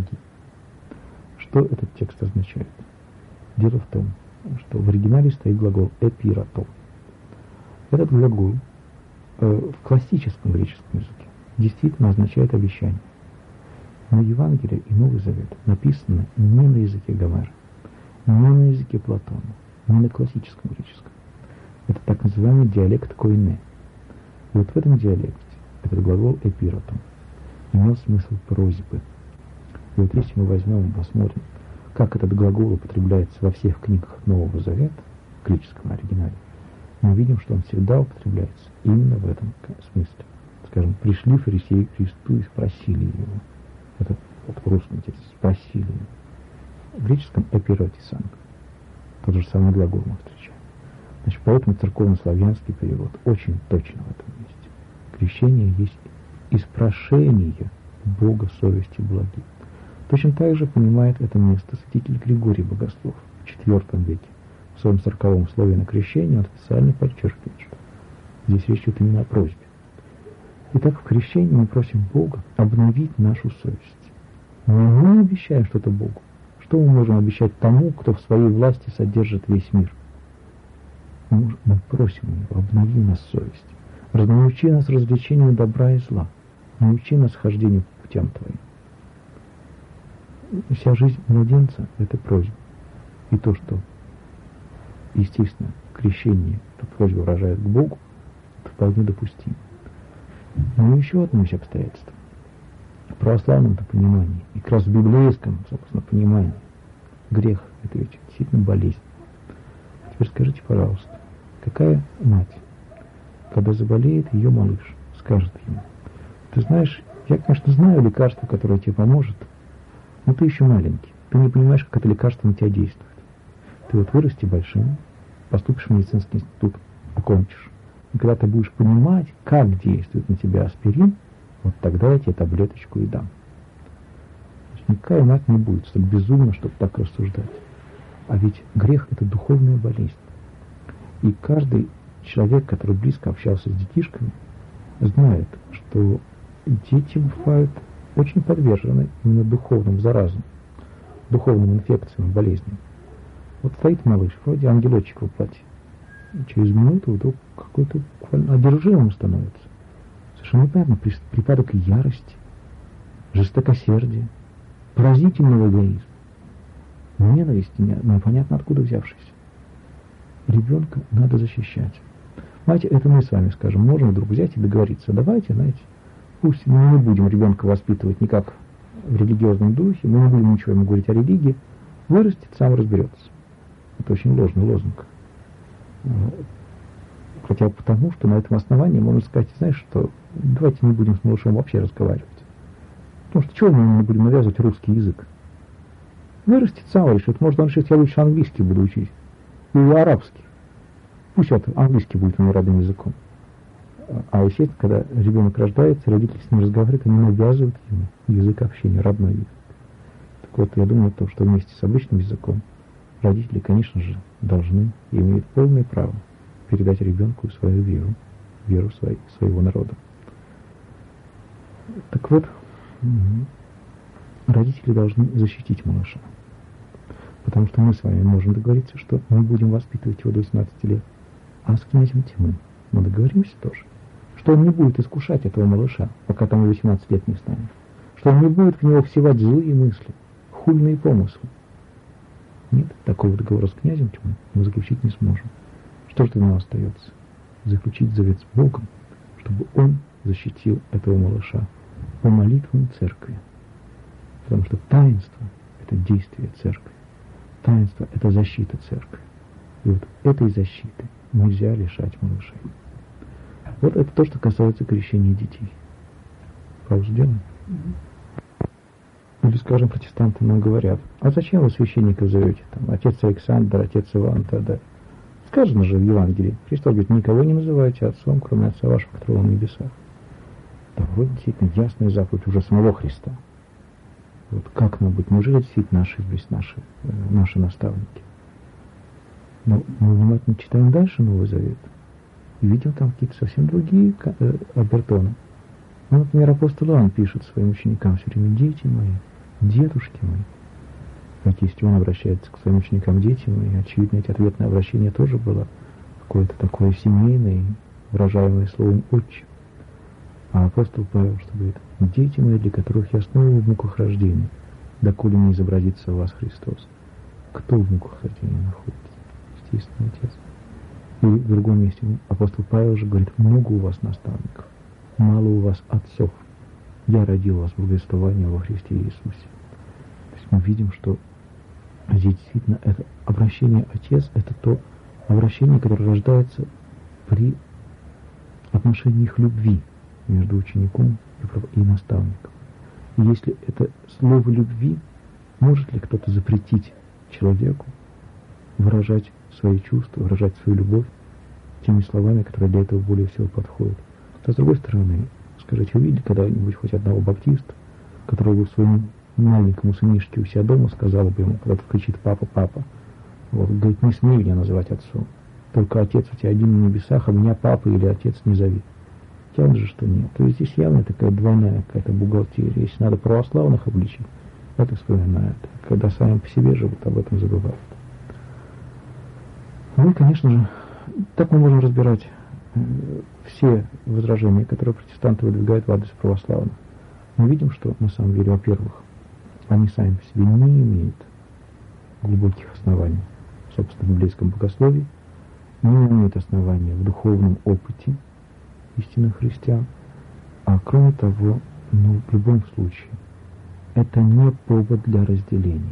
Что этот текст означает? Дело в том, что в оригинале стоит глагол «эпирато». Этот глагол в классическом греческом языке действительно означает обещание. Но Евангелие и Новый Завет написаны не на языке Гомера, не на языке Платона, не на классическом греческом. Это так называемый диалект коине. И вот в этом диалекте этот глагол «эпирато» имел смысл просьбы. И вот если мы возьмем и посмотрим, как этот глагол употребляется во всех книгах Нового Завета, в греческом оригинале, мы видим, что он всегда употребляется именно в этом смысле. скажем, пришли фарисеи к Христу и спросили его. Это вот в русском тексте спросили его. В греческом эпиротисан. Тот же самый глагол мы встречаем. Значит, поэтому церковно-славянский перевод очень точно в этом месте. Крещение есть испрошение Бога совести благи. Точно так же понимает это место святитель Григорий Богослов в IV веке. В своем 40-м слове на крещение он специально подчеркивает, что здесь речь идет именно о просьбе. Итак, в крещении мы просим Бога обновить нашу совесть. Но мы обещаем что-то Богу. Что мы можем обещать тому, кто в своей власти содержит весь мир? Мы просим Его, обнови нас совесть. Научи нас развлечению добра и зла. Научи нас хождению по путям Твоим. Вся жизнь младенца — это просьба. И то, что, естественно, крещение эту просьбу выражает к Богу, это вполне допустимо. Но еще одно есть обстоятельство. В православном-то понимании, и как раз в библейском, собственно, понимании, грех — это ведь действительно болезнь. Теперь скажите, пожалуйста, какая мать, когда заболеет ее малыш, скажет ему: ты знаешь, я, конечно, знаю лекарство, которое тебе поможет, но ты еще маленький, ты не понимаешь, как это лекарство на тебя действует. Ты вот вырасти большим, поступишь в медицинский институт, окончишь. И когда ты будешь понимать, как действует на тебя аспирин, вот тогда я тебе таблеточку и дам. Значит, никакая мать не будет столь безумна, чтобы так рассуждать. А ведь грех — это духовная болезнь. И каждый человек, который близко общался с детишками, знает, что дети бывают очень подвержены именно духовным заразам, духовным инфекциям, болезням. Вот стоит малыш, вроде ангелочек в платье. И через минуту вдруг какой-то буквально одержимым становится. Совершенно непонятно, припадок ярости, жестокосердия, поразительного эгоизма, ненависти, непонятно откуда взявшейся. Ребенка надо защищать. Знаете, это мы с вами скажем, можем вдруг взять и договориться: давайте, знаете, пусть мы не будем ребенка воспитывать никак в религиозном духе, мы не будем ничего ему говорить о религии, вырастет, сам разберется. Это очень ложный лозунг. Хотя бы потому, что на этом основании можно сказать: знаешь что, давайте не будем с малышом вообще разговаривать. Потому что чего мы не будем навязывать русский язык? Вырастет, сам решит. Может, он решит: я лучше английский буду учить. Или арабский. Пусть это английский будет его родным языком. А естественно, когда ребенок рождается, родители с ним разговаривают, они навязывают ему язык общения, родной язык. Так вот, я думаю, то, что вместе с обычным языком родители, конечно же, должны и имеют полное право передать ребенку свою веру своего народа. Так вот, родители должны защитить малыша. Потому что мы с вами можем договориться, что мы будем воспитывать его до 18 лет. А с князем тьмы мы договоримся тоже, что он не будет искушать этого малыша, пока там 18 лет не станет. Что он не будет в него всевать злые мысли, хульные помыслы. Нет, такого договора с князем тьмы мы заключить не сможем. Что же нам остается? Заключить завет с Богом, чтобы Он защитил этого малыша по молитвам церкви. Потому что таинство — это действие церкви. Таинство — это защита церкви. И вот этой защиты нельзя лишать малышей. Вот это то, что касается крещения детей. Паузу делаем? Или, скажем, протестанты нам говорят: а зачем вы священников зовете? Там, отец Александр, отец Иван, тогда. Сказано же в Евангелии. Христос говорит: никого не называйте отцом, кроме Отца вашего, которого на небесах. Да, вот действительно ясная заповедь уже самого Христа. Вот как нам быть? Неужели действительно ошиблись наши наставники? Но мы внимательно читаем дальше Новый Завет и видим там какие-то совсем другие обертоны. Ну, например, апостол Иоанн пишет своим ученикам все время: дети мои, дедушки мои. Ведь если он обращается к своим ученикам: дети мои, очевидно, эти ответные обращения тоже было какое-то такое семейное, выражаемое словом «отче». А апостол Павел что говорит: дети мои, для которых я снова в муках рождения, доколе не изобразится в вас Христос. Кто в муках рождения находится? Естественно, Отец. И в другом месте апостол Павел же говорит: много у вас наставников, мало у вас отцов. Я родил вас в благовествовании во Христе Иисусе. То есть мы видим, что здесь действительно это обращение «Отец» — это то обращение, которое рождается при отношении их любви. между учеником и наставником. И если это слово любви, может ли кто-то запретить человеку выражать свои чувства, выражать свою любовь теми словами, которые для этого более всего подходят? А с другой стороны, скажите, вы видели когда-нибудь хоть одного баптиста, который бы своему маленькому сынишке у себя дома сказал бы ему, когда тот кричит «папа, папа», вот, говорит, не смей меня называть отцом, только отец у тебя один на небесах, а меня папа или отец не зови. Явно же, что нет. То есть здесь явно такая двойная какая-то бухгалтерия. Если надо православных обличить, это вспоминают. Когда сами по себе живут, об этом забывают. Ну и, конечно же, так мы можем разбирать все возражения, которые протестанты выдвигают в адрес православных. Мы видим, что на самом деле, во-первых, они сами по себе не имеют глубоких оснований в собственном библейском богословии, не имеют основания в духовном опыте истинных христиан, а кроме того, в любом случае, это не повод для разделения.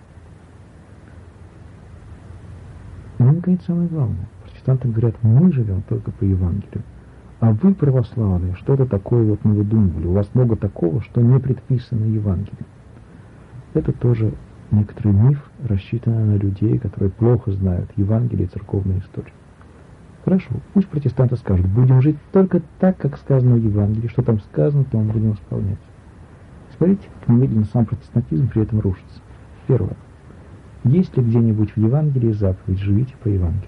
И, наконец, самое главное, протестанты говорят, мы живем только по Евангелию, а вы, православные, что-то такое вот не выдумывали, у вас много такого, что не предписано Евангелием. Это тоже некоторый миф, рассчитанный на людей, которые плохо знают Евангелие и церковную историю. Хорошо, пусть протестанты скажут, будем жить только так, как сказано в Евангелии, что там сказано, то мы будем исполнять. Смотрите, как немедленно сам протестантизм при этом рушится. Первое. Есть ли где-нибудь в Евангелии заповедь «живите по Евангелию»?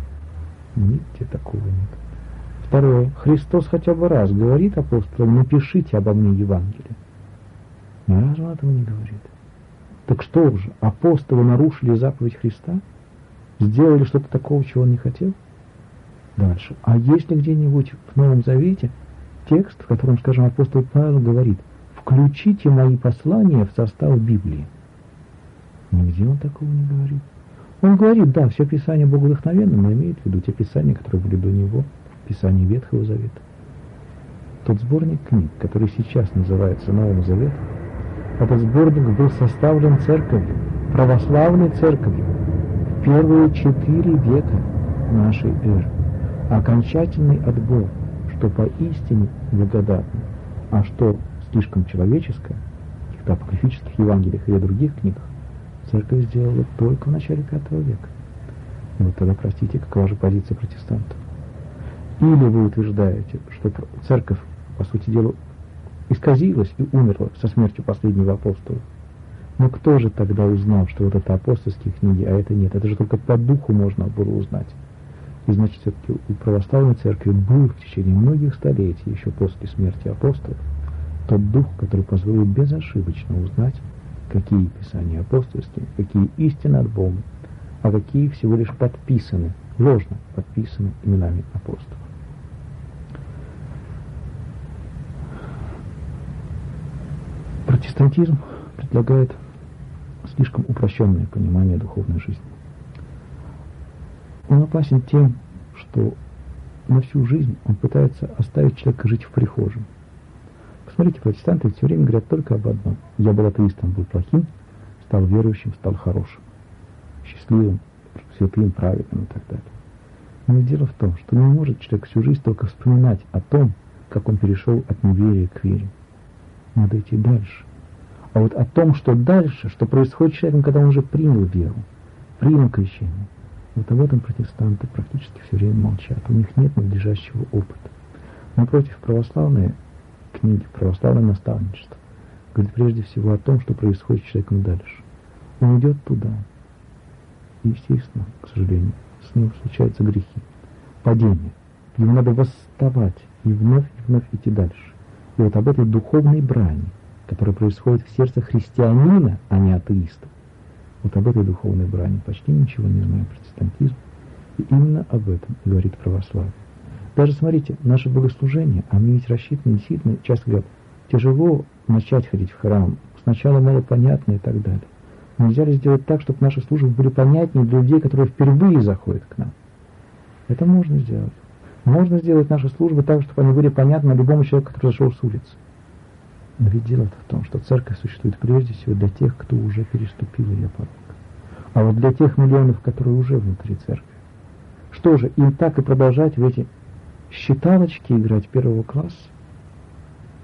Нигде такого нет. Второе. Христос хотя бы раз говорит апостолам, напишите обо мне Евангелие. Ни разу он этого не говорит. Так что же, апостолы нарушили заповедь Христа? Сделали что-то такого, чего он не хотел? Дальше. А есть ли где-нибудь в Новом Завете текст, в котором, скажем, апостол Павел говорит, включите мои послания в состав Библии? Нигде он такого не говорит. Он говорит, да, все Писание боговдохновенно, но имеет в виду те Писания, которые были до него, Писание Ветхого Завета. Тот сборник книг, который сейчас называется Новым Заветом, этот сборник был составлен церковью, православной церковью, в первые 4 века нашей эры. Окончательный отбор, что поистине благодатно, а что слишком человеческое, в каких-то апокрифических Евангелиях или других книгах, церковь сделала только в начале V века. И вот тогда, простите, какова же позиция протестантов? Или вы утверждаете, что церковь, по сути дела, исказилась и умерла со смертью последнего апостола. Но кто же тогда узнал, что вот это апостольские книги, а это нет? Это же только по духу можно было узнать. И значит, все-таки у православной церкви был в течение многих столетий, еще после смерти апостолов, тот дух, который позволил безошибочно узнать, какие писания апостольские, какие истины от Бога, а какие всего лишь подписаны, ложно подписаны именами апостолов. Протестантизм предлагает слишком упрощенное понимание духовной жизни. Он опасен тем, что на всю жизнь он пытается оставить человека жить в прихожем. Посмотрите, протестанты все время говорят только об одном. Я был атеистом, был плохим, стал верующим, стал хорошим, счастливым, святым, праведным и так далее. Но дело в том, что не может человек всю жизнь только вспоминать о том, как он перешел от неверия к вере. Надо идти дальше. А вот о том, что дальше, что происходит с человеком, когда он уже принял веру, принял крещение, вот об этом протестанты практически все время молчат. У них нет надлежащего опыта. Напротив, православные книги, православное наставничество говорит прежде всего о том, что происходит с человеком дальше. Он идет туда. И, естественно, к сожалению, с ним случаются грехи, падения. Ему надо восставать и вновь идти дальше. И вот об этой духовной брани, которая происходит в сердце христианина, а не атеиста, вот об этой духовной брани почти ничего не знает протестантизм. И именно об этом говорит православие. Даже, смотрите, наше богослужение, они ведь рассчитаны, действительно, часто говорят, тяжело начать ходить в храм, сначала мало понятно и так далее. Нельзя ли сделать так, чтобы наши службы были понятнее для людей, которые впервые заходят к нам? Это можно сделать. Можно сделать наши службы так, чтобы они были понятны любому человеку, который зашел с улицы. Но ведь дело-то в том, что церковь существует прежде всего для тех, кто уже переступил ее порог. А вот для тех миллионов, которые уже внутри церкви. Что же, им так и продолжать в эти считалочки играть первого класса?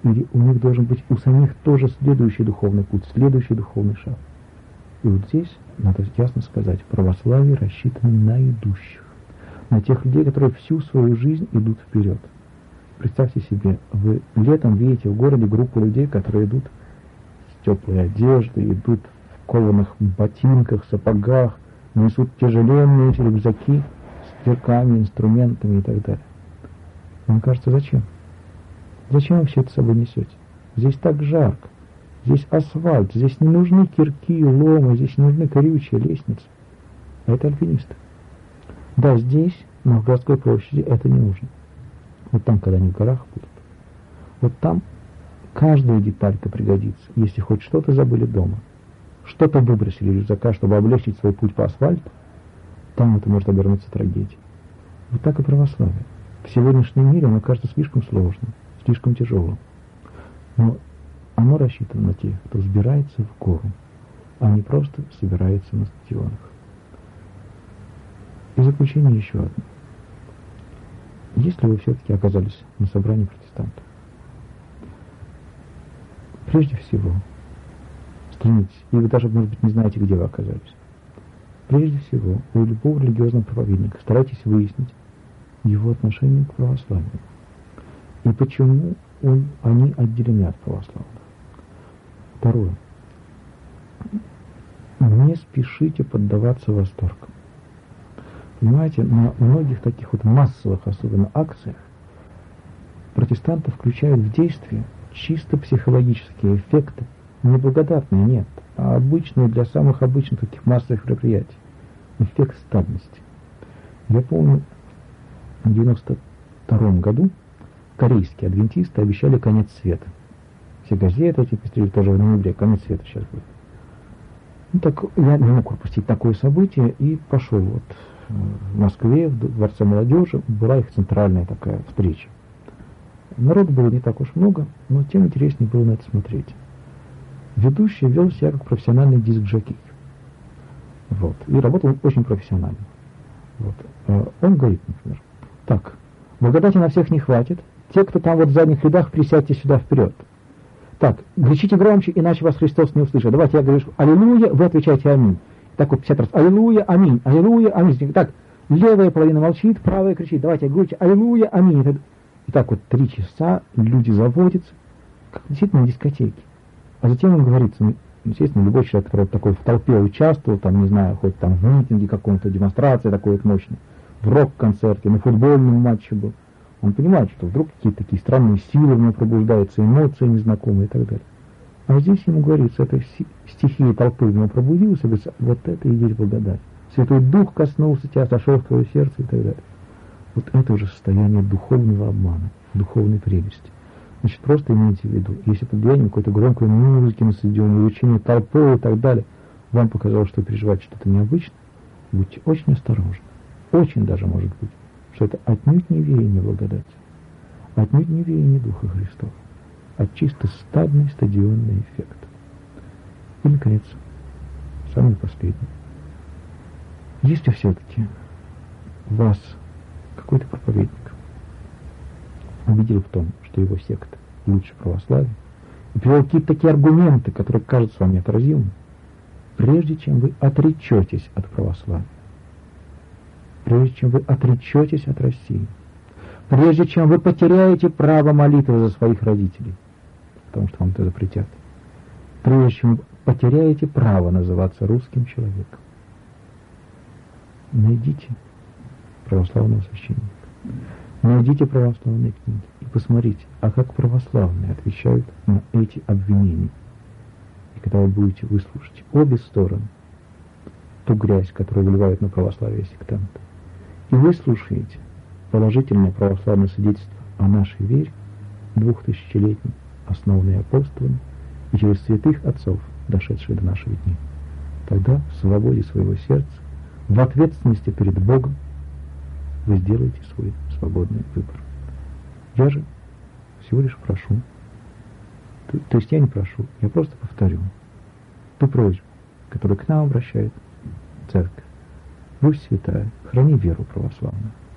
Или у них должен быть у самих тоже следующий духовный путь, следующий духовный шаг. И вот здесь, надо ясно сказать, православие рассчитано на идущих, на тех людей, которые всю свою жизнь идут вперед. Представьте себе, вы летом видите в городе группу людей, которые идут с теплой одеждой, идут в кованых ботинках, сапогах, несут тяжеленные рюкзаки с кирками, инструментами и так далее. Вам кажется, зачем? Зачем вы все это с собой несете? Здесь так жарко, здесь асфальт, здесь не нужны кирки, ломы, здесь не нужны колючие лестницы. А это альпинисты. Да, здесь, на городской площади, это не нужно. Вот там, когда они в горах будут, вот там каждая деталька пригодится, если хоть что-то забыли дома, что-то выбросили из рюкзака, чтобы облегчить свой путь по асфальту, там это может обернуться трагедией. Вот так и православие. В сегодняшнем мире оно кажется слишком сложным, слишком тяжелым. Но оно рассчитано на тех, кто взбирается в гору, а не просто собирается на стадионах. И в заключение еще одно. Если вы все-таки оказались на собрании протестантов, прежде всего, стремитесь, и вы даже, может быть, не знаете, где вы оказались, прежде всего, у любого религиозного проповедника старайтесь выяснить его отношение к православию и почему они отделены от православных. Второе. Не спешите поддаваться восторгам. Понимаете, на многих таких вот массовых, особенно акциях, протестантов включают в действие чисто психологические эффекты, неблагодатные, нет, а обычные для самых обычных таких массовых мероприятий. Эффект стадности. Я помню, в 1992 году корейские адвентисты обещали конец света. Все газеты эти пестрили тоже в ноябре, конец света сейчас будет. Ну, так я не мог пропустить такое событие и пошел вот в Москве, в Дворце молодежи, была их центральная такая встреча. Народу было не так уж много, но тем интереснее было на это смотреть. Ведущий вел себя как профессиональный диск-жокей. Вот. И работал он очень профессионально. Вот. Он говорит, например, так, благодати на всех не хватит, те, кто там вот в задних рядах, присядьте сюда вперед. Так, кричите громче, иначе вас Христос не услышит. Давайте я говорю аллилуйя, вы отвечаете аминь. Так вот 50 раз. Аллилуйя, аминь, аллилуйя, аминь. Так, левая половина молчит, правая кричит. Давайте я говорю аллилуйя, аминь. И так вот 3 часа люди заводятся, как действительно на дискотеке. А затем он говорит, естественно, любой человек, который такой в толпе участвовал, там, не знаю, хоть там в митинге каком-то, демонстрации такой вот мощной, в рок-концерте, на футбольном матче был, он понимает, что вдруг какие-то такие странные силы в нем пробуждаются, эмоции незнакомые и так далее. А здесь ему говорится, эта стихия толпы в него пробудилась, и говорится, вот это и есть благодать. Святой Дух коснулся тебя, сошел в твое сердце и так далее. Вот это уже состояние духовного обмана, духовной прелести. Значит, просто имейте в виду, если под влиянием какой-то громкой музыки на стадионе, увлечения толпой и так далее, вам показалось, что переживаете что-то необычное, будьте очень осторожны. Очень даже может быть, что это отнюдь не веяние благодати, отнюдь не веяние Духа Христова, а чисто стадный стадионный эффект. И, наконец, самый последний. Если все-таки вас какой-то проповедник убедил в том, что его секта лучше православия, и привел какие-то такие аргументы, которые кажутся вам неотразимыми, прежде чем вы отречетесь от православия, прежде чем вы отречетесь от России, прежде чем вы потеряете право молитвы за своих родителей, потому что вам это запретят, прежде чем вы потеряете право называться русским человеком, найдите православного священника, найдите православные книги и посмотрите, а как православные отвечают на эти обвинения. И когда вы будете выслушать обе стороны, ту грязь, которую выливают на православие сектанты, и выслушаете положительное православное свидетельство о нашей вере, 2000-летней, основанной апостолами, и через святых отцов, дошедшие до наших дней, тогда в свободе своего сердца, в ответственности перед Богом, вы сделаете свой свободный выбор. Я же всего лишь прошу, то есть я не прошу, я просто повторю ту просьбу, которую к нам обращает Церковь. Русь святая, храни веру православную.